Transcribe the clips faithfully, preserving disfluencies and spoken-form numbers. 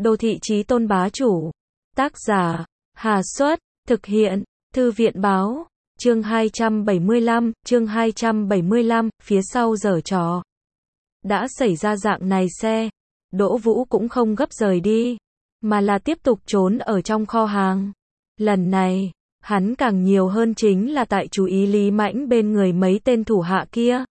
Đô thị chí tôn bá chủ. Tác giả, Hà Xuất, thực hiện, Thư viện báo, chương hai trăm bảy mươi lăm, chương hai trăm bảy mươi lăm, phía sau giở trò. Đã xảy ra dạng này xe, Đỗ Vũ cũng không gấp rời đi, mà là tiếp tục trốn ở trong kho hàng. Lần này, hắn càng nhiều hơn chính là tại chú ý Lý Mãnh bên người mấy tên thủ hạ kia.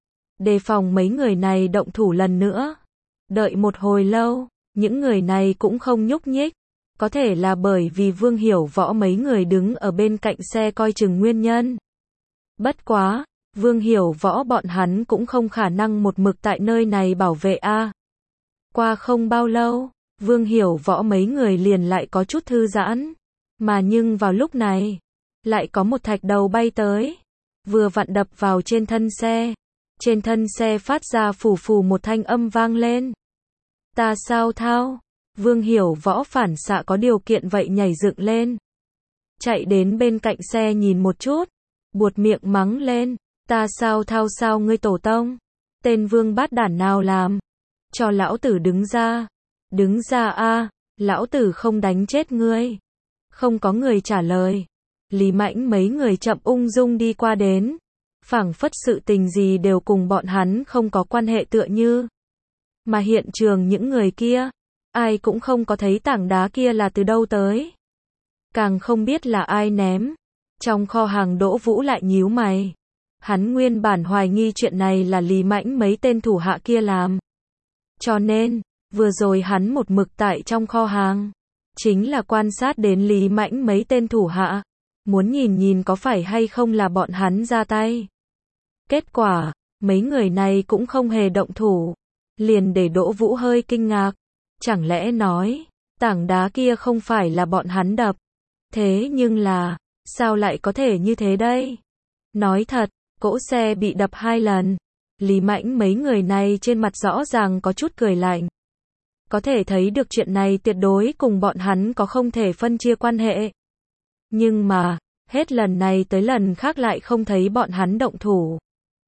Đề phòng mấy người này động thủ lần nữa. Đợi một hồi lâu, những người này cũng không nhúc nhích. Có thể là bởi vì Vương Hiểu Võ mấy người đứng ở bên cạnh xe coi chừng nguyên nhân. Bất quá, Vương Hiểu Võ bọn hắn cũng không khả năng một mực tại nơi này bảo vệ a. Qua không bao lâu, Vương Hiểu Võ mấy người liền lại có chút thư giãn. Mà nhưng vào lúc này, lại có một thạch đầu bay tới. Vừa vặn đập vào trên thân xe. Trên thân xe phát ra phù phù một thanh âm vang lên. Ta sao thao? Vương Hiểu Võ phản xạ có điều kiện vậy nhảy dựng lên. Chạy đến bên cạnh xe nhìn một chút. Buột miệng mắng lên. Ta sao thao sao ngươi tổ tông? Tên vương bát đản nào làm? Cho lão tử đứng ra. Đứng ra a, lão tử không đánh chết ngươi. Không có người trả lời. Lý Mãnh mấy người chậm ung dung đi qua đến. Phảng phất sự tình gì đều cùng bọn hắn không có quan hệ tựa như. Mà hiện trường những người kia, ai cũng không có thấy tảng đá kia là từ đâu tới. Càng không biết là ai ném. Trong kho hàng Đỗ Vũ lại nhíu mày. Hắn nguyên bản hoài nghi chuyện này là Lý Mãnh mấy tên thủ hạ kia làm. Cho nên, vừa rồi hắn một mực tại trong kho hàng. Chính là quan sát đến Lý Mãnh mấy tên thủ hạ. Muốn nhìn nhìn có phải hay không là bọn hắn ra tay. Kết quả, mấy người này cũng không hề động thủ. Liền để Đỗ Vũ hơi kinh ngạc. Chẳng lẽ nói, tảng đá kia không phải là bọn hắn đập. Thế nhưng là, sao lại có thể như thế đây? Nói thật, cỗ xe bị đập hai lần. Lý Mãnh mấy người này trên mặt rõ ràng có chút cười lạnh. Có thể thấy được chuyện này tuyệt đối cùng bọn hắn có không thể phân chia quan hệ. Nhưng mà, hết lần này tới lần khác lại không thấy bọn hắn động thủ.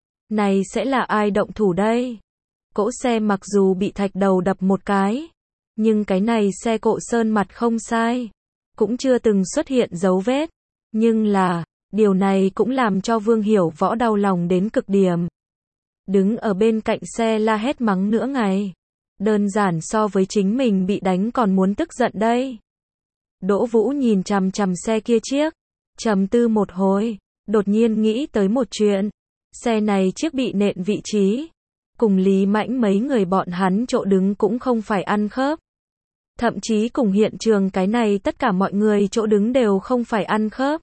Này sẽ là ai động thủ đây? Cỗ xe mặc dù bị thạch đầu đập một cái, nhưng cái này xe cộ sơn mặt không sai, cũng chưa từng xuất hiện dấu vết. Nhưng là, điều này cũng làm cho Vương Hiểu Võ đau lòng đến cực điểm. Đứng ở bên cạnh xe la hét mắng nửa ngày. Đơn giản so với chính mình bị đánh còn muốn tức giận đây. Đỗ Vũ nhìn chằm chằm xe kia chiếc, trầm tư một hồi, đột nhiên nghĩ tới một chuyện. Xe này chiếc bị nện vị trí, cùng Lý Mãnh mấy người bọn hắn chỗ đứng cũng không phải ăn khớp. Thậm chí cùng hiện trường cái này tất cả mọi người chỗ đứng đều không phải ăn khớp.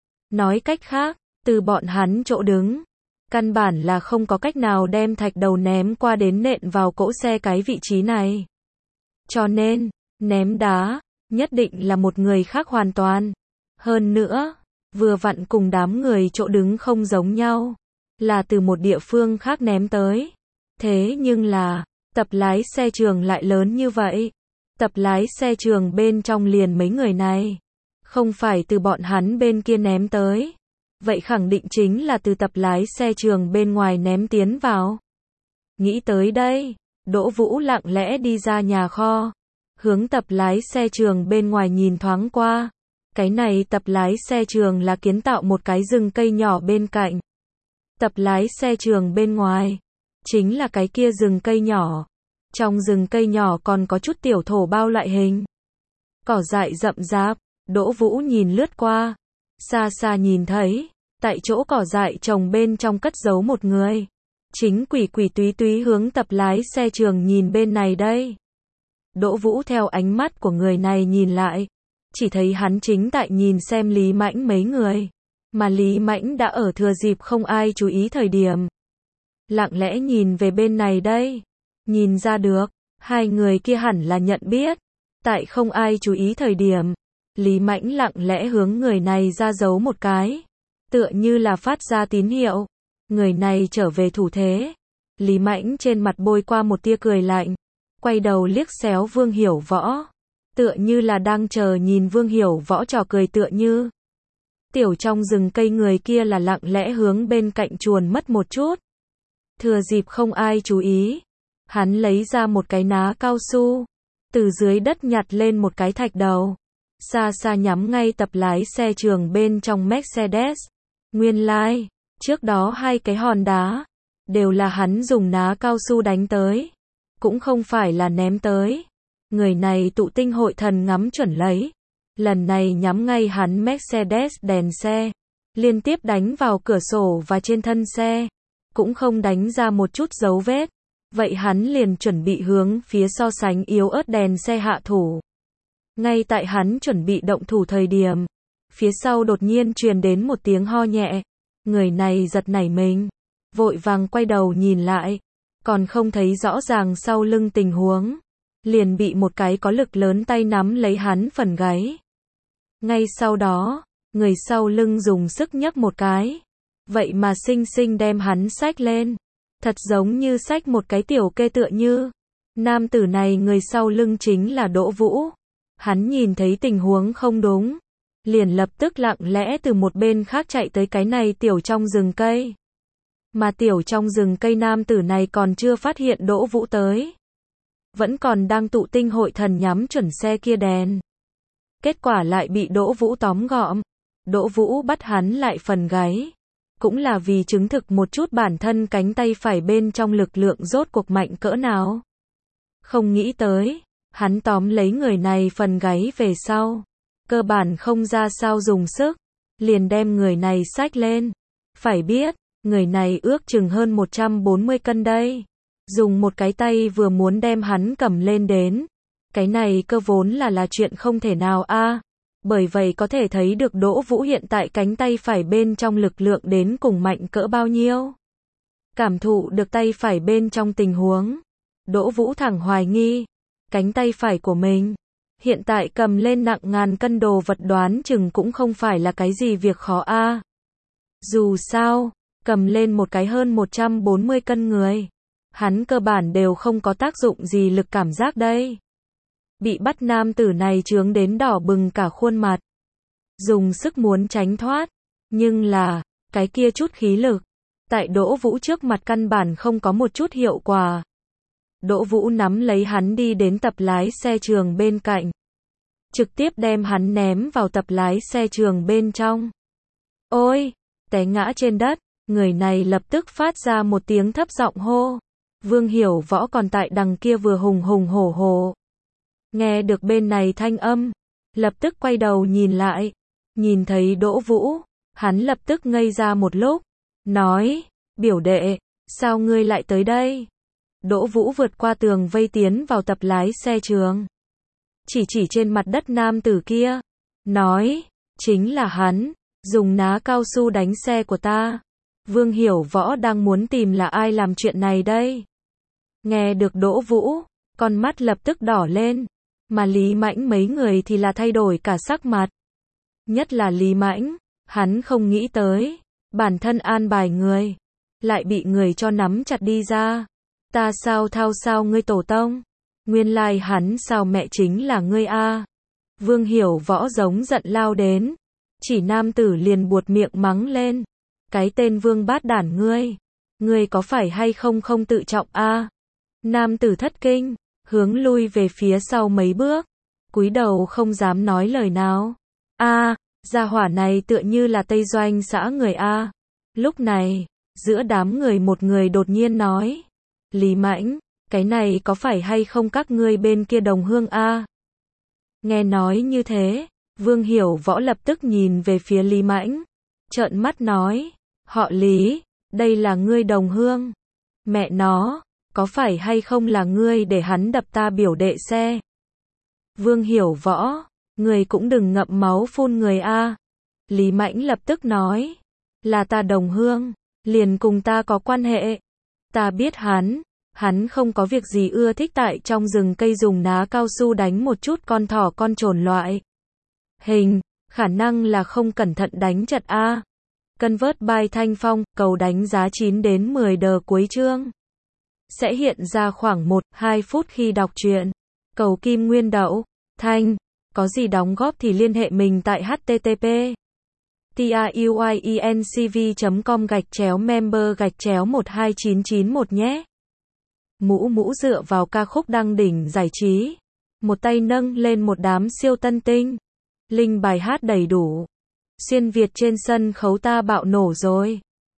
Nói cách khác, từ bọn hắn chỗ đứng, căn bản là không có cách nào đem thạch đầu ném qua đến nện vào cỗ xe cái vị trí này. Cho nên, ném đá, nhất định là một người khác hoàn toàn. Hơn nữa, vừa vặn cùng đám người chỗ đứng không giống nhau, là từ một địa phương khác ném tới. Thế nhưng là, tập lái xe trường lại lớn như vậy. Tập lái xe trường bên trong liền mấy người này. Không phải từ bọn hắn bên kia ném tới. Vậy khẳng định chính là từ tập lái xe trường bên ngoài ném tiến vào. Nghĩ tới đây, Đỗ Vũ lặng lẽ đi ra nhà kho. Hướng tập lái xe trường bên ngoài nhìn thoáng qua. Cái này tập lái xe trường là kiến tạo một cái rừng cây nhỏ bên cạnh. Tập lái xe trường bên ngoài, chính là cái kia rừng cây nhỏ. Trong rừng cây nhỏ còn có chút tiểu thổ bao loại hình. Cỏ dại rậm rạp, Đỗ Vũ nhìn lướt qua. Xa xa nhìn thấy, tại chỗ cỏ dại trồng bên trong cất giấu một người. Chính quỷ quỷ túy túy hướng tập lái xe trường nhìn bên này đây. Đỗ Vũ theo ánh mắt của người này nhìn lại. Chỉ thấy hắn chính tại nhìn xem Lý Mãnh mấy người. Mà Lý Mãnh đã ở thừa dịp không ai chú ý thời điểm. Lặng lẽ nhìn về bên này đây. Nhìn ra được, hai người kia hẳn là nhận biết. Tại không ai chú ý thời điểm, Lý Mãnh lặng lẽ hướng người này ra dấu một cái. Tựa như là phát ra tín hiệu. Người này trở về thủ thế. Lý Mãnh trên mặt bôi qua một tia cười lạnh. Quay đầu liếc xéo Vương Hiểu Võ. Tựa như là đang chờ nhìn Vương Hiểu Võ trò cười tựa như. Tiểu trong rừng cây người kia là lặng lẽ hướng bên cạnh chuồn mất một chút. Thừa dịp không ai chú ý. Hắn lấy ra một cái ná cao su. từ dưới đất nhặt lên một cái thạch đầu. Xa xa nhắm ngay tập lái xe trường bên trong Mercedes. Nguyên lai, like, trước đó hai cái hòn đá, đều là hắn dùng ná cao su đánh tới. Cũng không phải là ném tới. Người này tụ tinh hội thần ngắm chuẩn lấy. Lần này nhắm ngay hắn Mercedes đèn xe. Liên tiếp đánh vào cửa sổ và trên thân xe. Cũng không đánh ra một chút dấu vết. Vậy hắn liền chuẩn bị hướng phía so sánh yếu ớt đèn xe hạ thủ. Ngay tại hắn chuẩn bị động thủ thời điểm, phía sau đột nhiên truyền đến một tiếng ho nhẹ. Người này giật nảy mình, vội vàng quay đầu nhìn lại, còn không thấy rõ ràng sau lưng tình huống, liền bị một cái có lực lớn tay nắm lấy hắn phần gáy. Ngay sau đó, người sau lưng dùng sức nhấc một cái, vậy mà xinh xinh đem hắn xách lên, thật giống như xách một cái tiểu kê tựa như. Nam tử này người sau lưng chính là Đỗ Vũ. Hắn nhìn thấy tình huống không đúng, liền lập tức lặng lẽ từ một bên khác chạy tới cái này tiểu trong rừng cây. Mà tiểu trong rừng cây nam tử này còn chưa phát hiện Đỗ Vũ tới. Vẫn còn đang tụ tinh hội thần nhắm chuẩn xe kia đèn. Kết quả lại bị Đỗ Vũ tóm gọn. Đỗ Vũ bắt hắn lại phần gáy. Cũng là vì chứng thực một chút bản thân cánh tay phải bên trong lực lượng rốt cuộc mạnh cỡ nào. Không nghĩ tới, hắn tóm lấy người này phần gáy về sau. Cơ bản không ra sao dùng sức. Liền đem người này xách lên. Phải biết, người này ước chừng hơn một trăm bốn mươi cân đây. Dùng một cái tay vừa muốn đem hắn cầm lên đến. Cái này cơ vốn là là chuyện không thể nào a. À. Bởi vậy có thể thấy được Đỗ Vũ hiện tại cánh tay phải bên trong lực lượng đến cùng mạnh cỡ bao nhiêu. Cảm thụ được tay phải bên trong tình huống. Đỗ Vũ thẳng hoài nghi. Cánh tay phải của mình. Hiện tại cầm lên nặng ngàn cân đồ vật đoán chừng cũng không phải là cái gì việc khó a. À. Dù sao, cầm lên một cái hơn một trăm bốn mươi cân người. Hắn cơ bản đều không có tác dụng gì lực cảm giác đây. Bị bắt nam tử này chướng đến đỏ bừng cả khuôn mặt. Dùng sức muốn tránh thoát. Nhưng là, cái kia chút khí lực. Tại Đỗ Vũ trước mặt căn bản không có một chút hiệu quả. Đỗ Vũ nắm lấy hắn đi đến tập lái xe trường bên cạnh. Trực tiếp đem hắn ném vào tập lái xe trường bên trong. Ôi! Té ngã trên đất. Người này lập tức phát ra một tiếng thấp giọng hô. Vương Hiểu Võ còn tại đằng kia vừa hùng hùng hổ hổ. Nghe được bên này thanh âm, lập tức quay đầu nhìn lại, nhìn thấy Đỗ Vũ, hắn lập tức ngây ra một lúc, nói, biểu đệ, sao ngươi lại tới đây? Đỗ Vũ vượt qua tường vây tiến vào tập lái xe trường. Chỉ chỉ trên mặt đất nam tử kia, nói, chính là hắn, dùng ná cao su đánh xe của ta. Vương Hiểu Võ đang muốn tìm là ai làm chuyện này đây? Nghe được Đỗ Vũ, con mắt lập tức đỏ lên. Mà Lý Mãnh mấy người thì là thay đổi cả sắc mặt. Nhất là Lý Mãnh, hắn không nghĩ tới, bản thân an bài người, lại bị người cho nắm chặt đi ra. Ta sao thao sao ngươi tổ tông? Nguyên lai hắn sao mẹ chính là ngươi a. Vương Hiểu Võ giống giận lao đến, chỉ nam tử liền buột miệng mắng lên. Cái tên Vương bát đản ngươi, ngươi có phải hay không không tự trọng a? Nam tử thất kinh, hướng lui về phía sau mấy bước, cúi đầu không dám nói lời nào. A, gia hỏa này tựa như là Tây Doanh xã người a. Lúc này, giữa đám người một người đột nhiên nói, Lý Mãnh, cái này có phải hay không các ngươi bên kia đồng hương a? Nghe nói như thế, Vương Hiểu Võ lập tức nhìn về phía Lý Mãnh, trợn mắt nói, họ Lý, đây là ngươi đồng hương. Mẹ nó, có phải hay không là ngươi để hắn đập ta biểu đệ xe? Vương Hiểu Võ, ngươi cũng đừng ngậm máu phun người a. Lý Mãnh lập tức nói, là ta đồng hương, liền cùng ta có quan hệ. Ta biết hắn, hắn không có việc gì ưa thích tại trong rừng cây dùng ná cao su đánh một chút con thỏ con trồn loại. Hình, khả năng là không cẩn thận đánh chật a. Convert by Thanh Phong, cầu đánh giá chín đến mười đờ cuối chương. Sẽ hiện ra khoảng một đến hai phút khi đọc truyện. Cầu Kim Nguyên Đậu, Thanh, có gì đóng góp thì liên hệ mình tại h t t p truyencv chấm com gạch chéo member gạch chéo một hai chín chín một nhé. Mũ mũ dựa vào ca khúc đăng đỉnh giải trí. một tay nâng lên một đám siêu tân tinh. Linh bài hát đầy đủ. Xuyên Việt trên sân khấu ta bạo nổ rồi.